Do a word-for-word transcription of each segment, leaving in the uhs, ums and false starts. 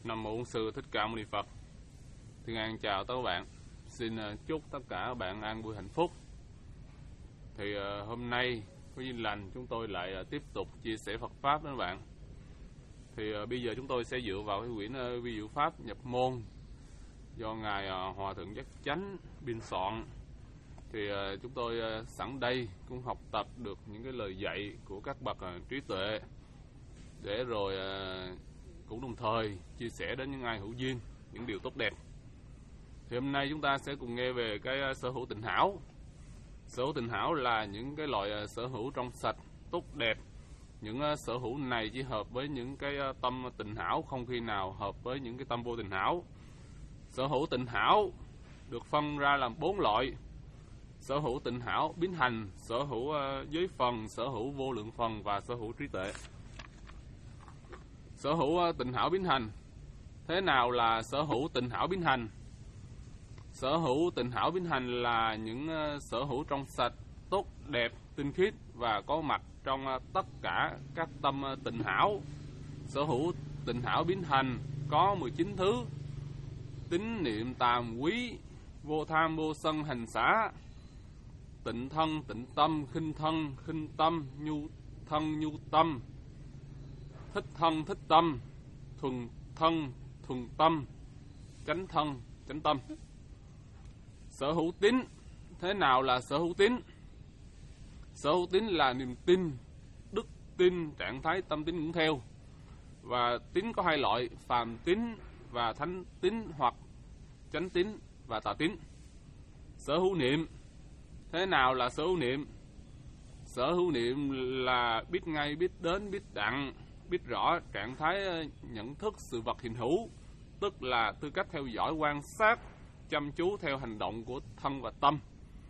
Nam mô Bổn Sư Thích Ca Mâu Ni Phật. Thiên An chào tất cả các bạn. Xin chúc tất cả các bạn an vui hạnh phúc. Thì uh, hôm nay có duyên lành chúng tôi lại uh, tiếp tục chia sẻ Phật pháp với các bạn. Thì uh, bây giờ chúng tôi sẽ dựa vào cái quyển uh, Vi Diệu Pháp nhập môn do ngài uh, Hòa thượng Giác Chánh biên soạn. Thì uh, chúng tôi uh, sẵn đây cũng học tập được những cái lời dạy của các bậc uh, trí tuệ, để rồi uh, cũng đồng thời chia sẻ đến những ai hữu duyên những điều tốt đẹp. Thì hôm nay chúng ta sẽ cùng nghe về cái sở hữu tịnh hảo. Sở hữu tịnh hảo là những cái loại sở hữu trong sạch, tốt đẹp. Những sở hữu này chỉ hợp với những cái tâm tịnh hảo, không khi nào hợp với những cái tâm vô tịnh hảo. Sở hữu tịnh hảo được phân ra làm bốn loại: sở hữu tịnh hảo biến hành, sở hữu giới phần, sở hữu vô lượng phần và sở hữu trí tuệ. Sở hữu tịnh hảo biến hành. Thế nào là sở hữu tịnh hảo biến hành? Sở hữu tịnh hảo biến hành là những sở hữu trong sạch, tốt đẹp, tinh khiết và có mặt trong tất cả các tâm tịnh hảo. Sở hữu tịnh hảo biến hành có mười chín thứ: tín niệm tàm quý, vô tham vô sân hành xả, tịnh thân tịnh tâm, khinh thân khinh tâm, nhu thân nhu tâm, thích thân thích tâm, thuần thân thuần tâm, chánh thân chánh tâm. Sở hữu tín. Thế nào là sở hữu tín? Sở hữu tín là niềm tin, đức tin, trạng thái tâm tín cũng theo. Và tín có hai loại: phàm tín và thánh tín, hoặc chánh tín và tà tín. Sở hữu niệm. Thế nào là sở hữu niệm? Sở hữu niệm là biết ngay, biết đến, biết đặng, biết rõ trạng thái nhận thức sự vật hiện hữu, tức là tư cách theo dõi, quan sát, chăm chú theo hành động của thân và tâm.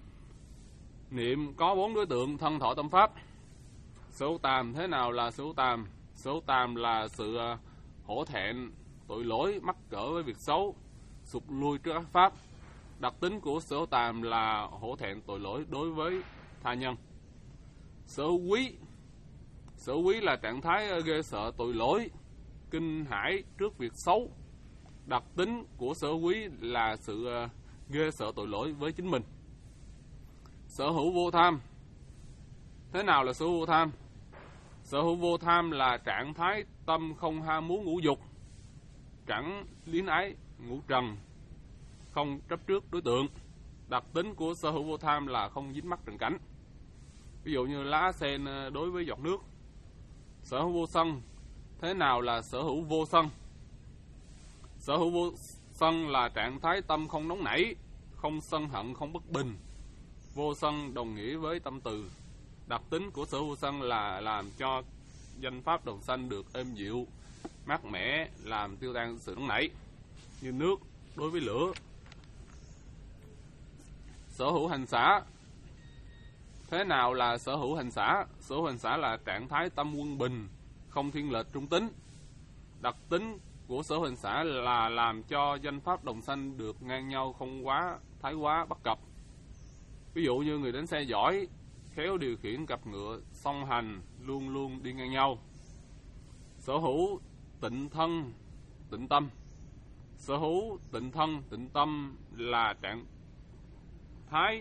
Niệm có bốn đối tượng: thân, thọ, tâm, pháp. Sở hữu tàm. Thế nào là sở hữu tàm? Sở hữu tàm là sự hổ thẹn, tội lỗi, mắc cỡ với việc xấu, sụt lui trước ác pháp. Đặc tính của sở hữu tàm là hổ thẹn, tội lỗi đối với tha nhân. Sở hữu quý. Sở hữu quý là trạng thái ghê sợ, tội lỗi, kinh hãi trước việc xấu. Đặc tính của sở hữu quý là sự ghê sợ, tội lỗi với chính mình. Sở hữu vô tham. Thế nào là sở hữu vô tham? Sở hữu vô tham là trạng thái tâm không ham muốn ngũ dục, chẳng luyến ái ngũ trần, không chấp trước đối tượng. Đặc tính của sở hữu vô tham là không dính mắc trần cảnh. Ví dụ như lá sen đối với giọt nước. Sở hữu vô sân. Thế nào là sở hữu vô sân? Sở hữu vô sân là trạng thái tâm không nóng nảy, không sân hận, không bất bình. Vô sân đồng nghĩa với tâm từ. Đặc tính của sở hữu vô sân là làm cho danh pháp đồng sanh được êm dịu, mát mẻ, làm tiêu tan sự nóng nảy, như nước đối với lửa. Sở hữu hành xả. Thế nào là sở hữu hành xả? Sở hữu hành xả là trạng thái tâm quân bình, không thiên lệch trung tính. Đặc tính của sở hữu hành xả là làm cho danh pháp đồng sanh được ngang nhau, không quá thái quá bất cập. Ví dụ như người đánh xe giỏi, khéo điều khiển cặp ngựa, song hành, luôn luôn đi ngang nhau. Sở hữu tịnh thân, tịnh tâm. Sở hữu tịnh thân, tịnh tâm là trạng thái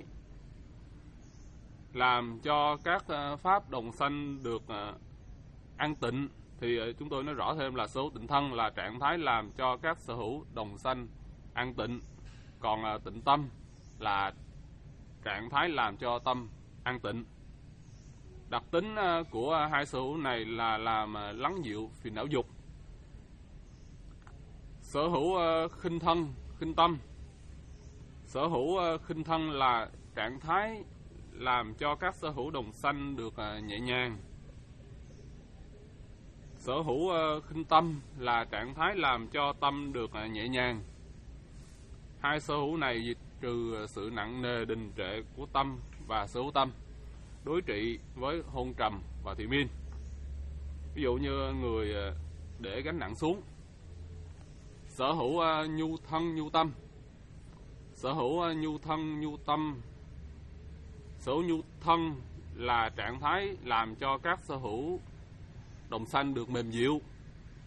làm cho các pháp đồng sanh được an tịnh. Thì chúng tôi nói rõ thêm là sở hữu tịnh thân là trạng thái làm cho các sở hữu đồng sanh an tịnh. Còn tịnh tâm là trạng thái làm cho tâm an tịnh. Đặc tính của hai sở hữu này là làm lắng dịu phiền não dục. Sở hữu khinh thân, khinh tâm. Sở hữu khinh thân là trạng thái làm cho các sở hữu đồng sanh được nhẹ nhàng. Sở hữu khinh tâm là trạng thái làm cho tâm được nhẹ nhàng. Hai sở hữu này diệt trừ sự nặng nề đình trệ của tâm và sở hữu tâm, đối trị với hôn trầm và thị miên. Ví dụ như người để gánh nặng xuống. Sở hữu nhu thân nhu tâm. Sở hữu nhu thân nhu tâm. Sở hữu nhu thân là trạng thái làm cho các sở hữu đồng sanh được mềm dịu.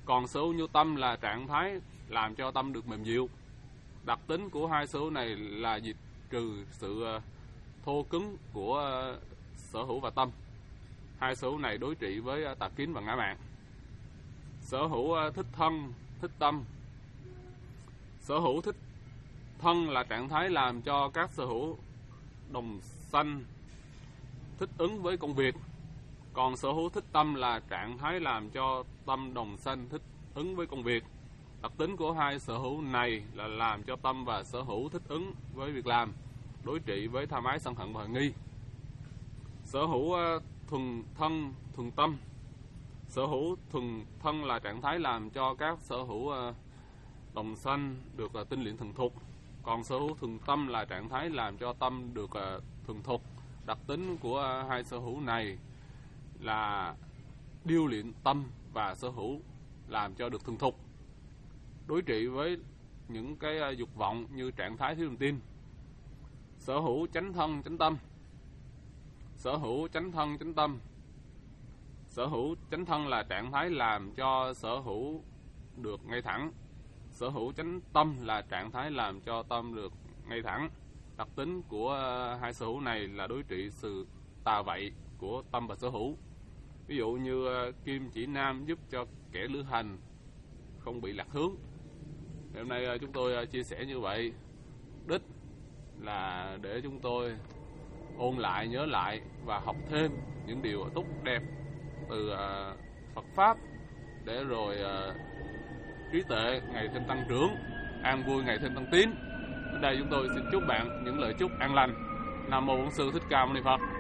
Còn sở hữu như tâm là trạng thái làm cho tâm được mềm dịu. Đặc tính của hai sở hữu này là diệt trừ sự thô cứng của sở hữu và tâm. Hai sở hữu này đối trị với tà kiến và ngã mạn. Sở hữu thích thân, thích tâm. Sở hữu thích thân là trạng thái làm cho các sở hữu đồng sanh thích ứng với công việc. Còn sở hữu thích tâm là trạng thái làm cho tâm đồng sanh thích ứng với công việc. Đặc tính của hai sở hữu này là làm cho tâm và sở hữu thích ứng với việc làm, đối trị với tham ái, sân hận và nghi. Sở hữu thuần thân, thuần tâm. Sở hữu thuần thân là trạng thái làm cho các sở hữu đồng sanh được tinh luyện thuần thục. Còn sở hữu thuần tâm là trạng thái làm cho tâm được thuần thục. Đặc tính của hai sở hữu này là điêu luyện tâm và sở hữu làm cho được thuần thục, đối trị với những cái dục vọng như trạng thái thiếu niềm tin. Sở hữu chánh thân, chánh tâm. Sở hữu chánh thân, chánh tâm. Sở hữu chánh thân là trạng thái làm cho sở hữu được ngay thẳng. Sở hữu chánh tâm là trạng thái làm cho tâm được ngay thẳng. Đặc tính của hai sở hữu này là đối trị sự tà vậy của tâm và sở hữu. Ví dụ như kim chỉ nam giúp cho kẻ lữ hành không bị lạc hướng. Hôm nay chúng tôi chia sẻ như vậy, đích là để chúng tôi ôn lại, nhớ lại và học thêm những điều tốt đẹp từ Phật Pháp, để rồi trí tuệ ngày thêm tăng trưởng, an vui ngày thêm tăng tiến. Ở đây chúng tôi xin chúc bạn những lời chúc an lành. Nam mô Bổn Sư Thích Ca Mâu Ni Phật.